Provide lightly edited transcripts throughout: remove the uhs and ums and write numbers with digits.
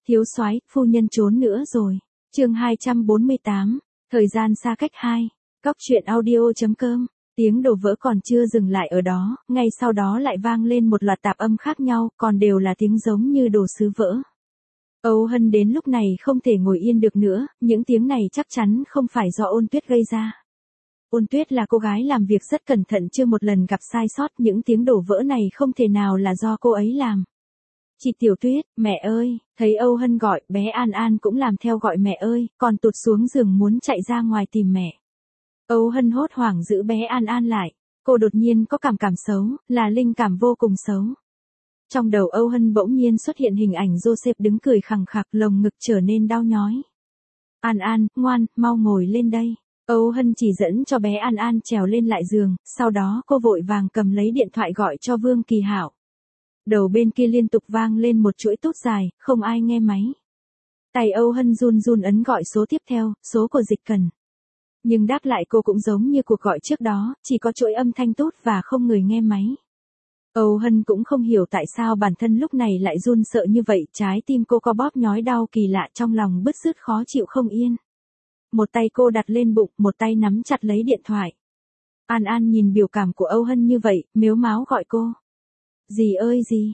Thiếu soái, phu nhân trốn nữa rồi. Chương 248, thời gian xa cách 2. Cóc truyện audio.com. Tiếng đổ vỡ còn chưa dừng lại ở đó, ngay sau đó lại vang lên một loạt tạp âm khác nhau, còn đều là tiếng giống như đồ sứ vỡ. Âu Hân đến lúc này không thể ngồi yên được nữa, những tiếng này chắc chắn không phải do Ôn Tuyết gây ra. Ôn Tuyết là cô gái làm việc rất cẩn thận, chưa một lần gặp sai sót, những tiếng đổ vỡ này không thể nào là do cô ấy làm. Chị Tiểu Tuyết, mẹ ơi, thấy Âu Hân gọi, bé An An cũng làm theo gọi mẹ ơi, còn tụt xuống giường muốn chạy ra ngoài tìm mẹ. Âu Hân hốt hoảng giữ bé An An lại, cô đột nhiên có cảm xấu, là linh cảm vô cùng xấu. Trong đầu Âu Hân bỗng nhiên xuất hiện hình ảnh Joseph đứng cười khằng khặc, lồng ngực trở nên đau nhói. An An, ngoan, mau ngồi lên đây. Âu Hân chỉ dẫn cho bé An An trèo lên lại giường, sau đó cô vội vàng cầm lấy điện thoại gọi cho Vương Kỳ Hạo. Đầu bên kia liên tục vang lên một chuỗi tút dài, không ai nghe máy. Tay Âu Hân run run ấn gọi số tiếp theo, số của Dịch Cần. Nhưng đáp lại cô cũng giống như cuộc gọi trước đó, chỉ có chuỗi âm thanh tút và không người nghe máy. Âu Hân cũng không hiểu tại sao bản thân lúc này lại run sợ như vậy, trái tim cô co bóp nhói đau kỳ lạ, trong lòng bứt rứt khó chịu không yên. Một tay cô đặt lên bụng, một tay nắm chặt lấy điện thoại. An An nhìn biểu cảm của Âu Hân như vậy, mếu máo gọi cô. Dì ơi dì,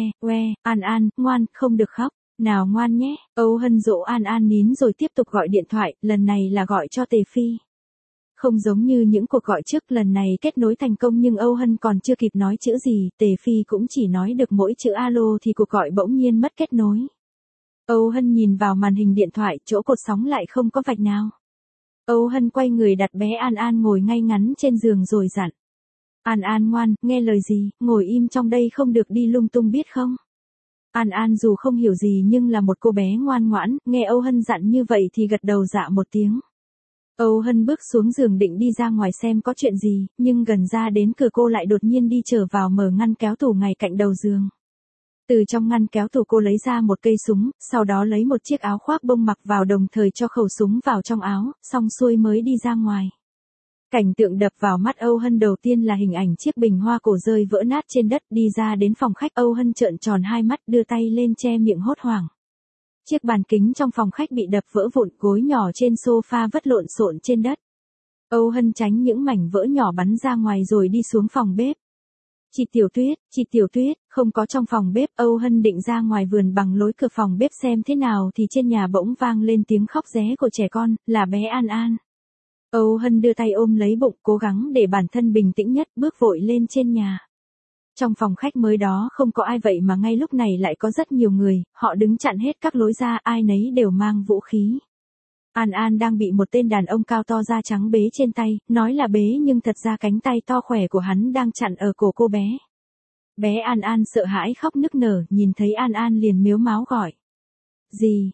An An, ngoan, không được khóc, nào ngoan nhé. Âu Hân dỗ An An nín rồi tiếp tục gọi điện thoại, lần này là gọi cho Tề Phi. Không giống như những cuộc gọi trước, lần này kết nối thành công nhưng Âu Hân còn chưa kịp nói chữ gì, Tề Phi cũng chỉ nói được mỗi chữ alo thì cuộc gọi bỗng nhiên mất kết nối. Âu Hân nhìn vào màn hình điện thoại, chỗ cột sóng lại không có vạch nào. Âu Hân quay người đặt bé An An ngồi ngay ngắn trên giường rồi dặn. An An ngoan, nghe lời gì, ngồi im trong đây không được đi lung tung biết không? An An dù không hiểu gì nhưng là một cô bé ngoan ngoãn, nghe Âu Hân dặn như vậy thì gật đầu dạ một tiếng. Âu Hân bước xuống giường định đi ra ngoài xem có chuyện gì, nhưng gần ra đến cửa cô lại đột nhiên đi trở vào mở ngăn kéo tủ ngay cạnh đầu giường. Từ trong ngăn kéo tủ cô lấy ra một cây súng, sau đó lấy một chiếc áo khoác bông mặc vào đồng thời cho khẩu súng vào trong áo, xong xuôi mới đi ra ngoài. Cảnh tượng đập vào mắt Âu Hân đầu tiên là hình ảnh chiếc bình hoa cổ rơi vỡ nát trên đất, đi ra đến phòng khách Âu Hân trợn tròn hai mắt đưa tay lên che miệng hốt hoảng. Chiếc bàn kính trong phòng khách bị đập vỡ vụn, gối nhỏ trên sofa vất lộn xộn trên đất. Âu Hân tránh những mảnh vỡ nhỏ bắn ra ngoài rồi đi xuống phòng bếp. Chị Tiểu Tuyết, không có trong phòng bếp. Âu Hân định ra ngoài vườn bằng lối cửa phòng bếp xem thế nào thì trên nhà bỗng vang lên tiếng khóc ré của trẻ con, là bé An An. Âu Hân đưa tay ôm lấy bụng, cố gắng để bản thân bình tĩnh nhất, bước vội lên trên nhà. Trong phòng khách mới đó không có ai vậy mà ngay lúc này lại có rất nhiều người, họ đứng chặn hết các lối ra, ai nấy đều mang vũ khí. An An đang bị một tên đàn ông cao to da trắng bế trên tay, nói là bế nhưng thật ra cánh tay to khỏe của hắn đang chặn ở cổ cô bé. Bé An An sợ hãi khóc nức nở, nhìn thấy An An liền mếu máo gọi. Dì,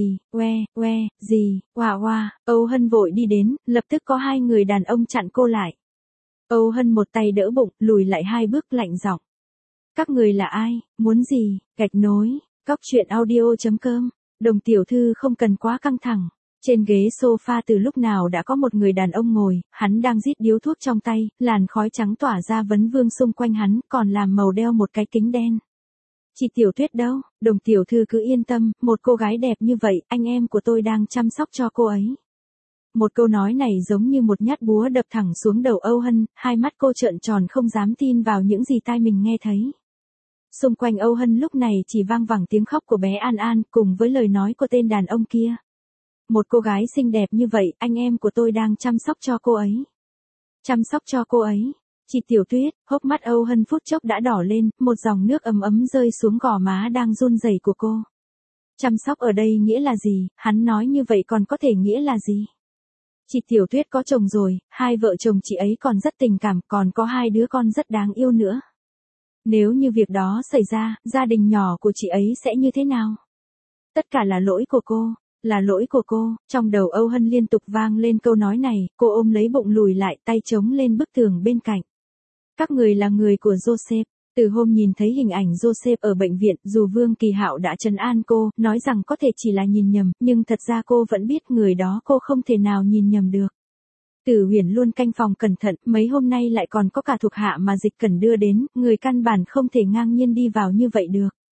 dì, oa. Âu Hân vội đi đến, lập tức có hai người đàn ông chặn cô lại. Âu Hân một tay đỡ bụng, lùi lại hai bước lạnh giọng. Các người là ai, muốn gì, gạch nối, cóc truyện audio.com. Đồng tiểu thư không cần quá căng thẳng. Trên ghế sofa từ lúc nào đã có một người đàn ông ngồi, hắn đang rít điếu thuốc trong tay, làn khói trắng tỏa ra vấn vương xung quanh hắn, còn làm màu đeo một cái kính đen. Chị Tiểu Tuyết đâu, đồng tiểu thư cứ yên tâm, một cô gái đẹp như vậy, anh em của tôi đang chăm sóc cho cô ấy. Một câu nói này giống như một nhát búa đập thẳng xuống đầu Âu Hân, hai mắt cô trợn tròn không dám tin vào những gì tai mình nghe thấy. Xung quanh Âu Hân lúc này chỉ vang vẳng tiếng khóc của bé An An cùng với lời nói của tên đàn ông kia. Một cô gái xinh đẹp như vậy, anh em của tôi đang chăm sóc cho cô ấy. Chăm sóc cho cô ấy. Chị Tiểu Tuyết, hốc mắt Âu Hân phút chốc đã đỏ lên, một dòng nước ấm ấm rơi xuống gò má đang run rẩy của cô. Chăm sóc ở đây nghĩa là gì, hắn nói như vậy còn có thể nghĩa là gì? Chị Tiểu Tuyết có chồng rồi, hai vợ chồng chị ấy còn rất tình cảm, còn có hai đứa con rất đáng yêu nữa. Nếu như việc đó xảy ra, gia đình nhỏ của chị ấy sẽ như thế nào? Tất cả là lỗi của cô. Là lỗi của cô. Trong đầu Âu Hân liên tục vang lên câu nói này, cô ôm lấy bụng lùi lại, tay chống lên bức tường bên cạnh. Các người là người của Joseph. Từ hôm nhìn thấy hình ảnh Joseph ở bệnh viện, dù Vương Kỳ Hạo đã trấn an cô, nói rằng có thể chỉ là nhìn nhầm, nhưng thật ra cô vẫn biết người đó cô không thể nào nhìn nhầm được. Tử Huyền luôn canh phòng cẩn thận, mấy hôm nay lại còn có cả thuộc hạ mà Dịch Cẩn đưa đến, người căn bản không thể ngang nhiên đi vào như vậy được.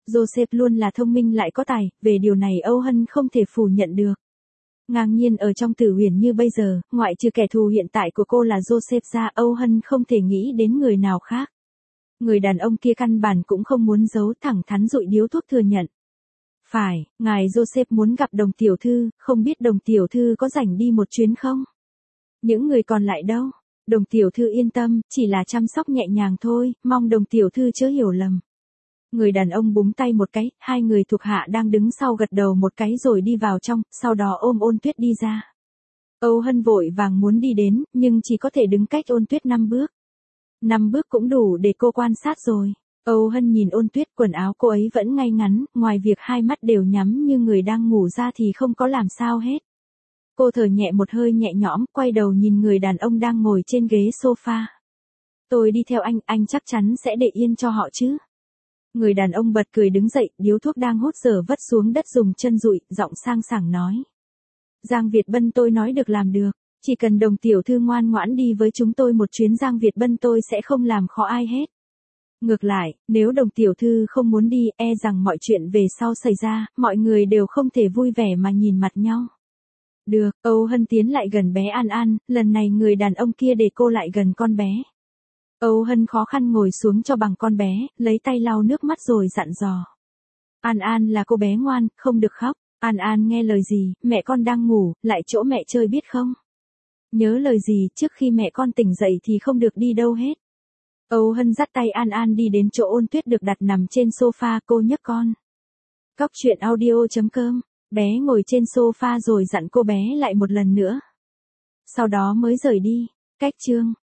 Joseph luôn là thông minh lại có tài, về điều này Âu Hân không thể phủ nhận được. Ngang nhiên ở trong Tử Huyền như bây giờ, ngoại trừ kẻ thù hiện tại của cô là Joseph ra, Âu Hân không thể nghĩ đến người nào khác. Người đàn ông kia căn bản cũng không muốn giấu, thẳng thắn dụi điếu thuốc thừa nhận. Phải, ngài Joseph muốn gặp Đồng tiểu thư, không biết Đồng tiểu thư có rảnh đi một chuyến không? Những người còn lại đâu? Đồng tiểu thư yên tâm, chỉ là chăm sóc nhẹ nhàng thôi, mong Đồng tiểu thư chớ hiểu lầm. Người đàn ông búng tay một cái, hai người thuộc hạ đang đứng sau gật đầu một cái rồi đi vào trong, sau đó ôm Ôn Tuyết đi ra. Âu Hân vội vàng muốn đi đến, nhưng chỉ có thể đứng cách Ôn Tuyết 5 bước. 5 bước cũng đủ để cô quan sát rồi. Âu Hân nhìn Ôn Tuyết, quần áo cô ấy vẫn ngay ngắn, ngoài việc hai mắt đều nhắm như người đang ngủ ra thì không có làm sao hết. Cô thở nhẹ một hơi nhẹ nhõm, quay đầu nhìn người đàn ông đang ngồi trên ghế sofa. Tôi đi theo anh chắc chắn sẽ để yên cho họ chứ. Người đàn ông bật cười đứng dậy, điếu thuốc đang hút dở vất xuống đất dùng chân dụi, giọng sang sảng nói. Giang Việt Bân tôi nói được làm được, chỉ cần Đồng tiểu thư ngoan ngoãn đi với chúng tôi một chuyến Giang Việt Bân tôi sẽ không làm khó ai hết. Ngược lại, nếu Đồng tiểu thư không muốn đi, e rằng mọi chuyện về sau xảy ra, mọi người đều không thể vui vẻ mà nhìn mặt nhau. Được, Âu Hân tiến lại gần bé An An, lần này người đàn ông kia để cô lại gần con bé. Âu Hân khó khăn ngồi xuống cho bằng con bé, lấy tay lau nước mắt rồi dặn dò. An An là cô bé ngoan, không được khóc. An An nghe lời gì, mẹ con đang ngủ, lại chỗ mẹ chơi biết không? Nhớ lời gì, trước khi mẹ con tỉnh dậy thì không được đi đâu hết. Âu Hân dắt tay An An đi đến chỗ Ôn Tuyết được đặt nằm trên sofa, cô nhấc con. Cóc truyện audio.com, bé ngồi trên sofa rồi dặn cô bé lại một lần nữa. Sau đó mới rời đi. Cách chương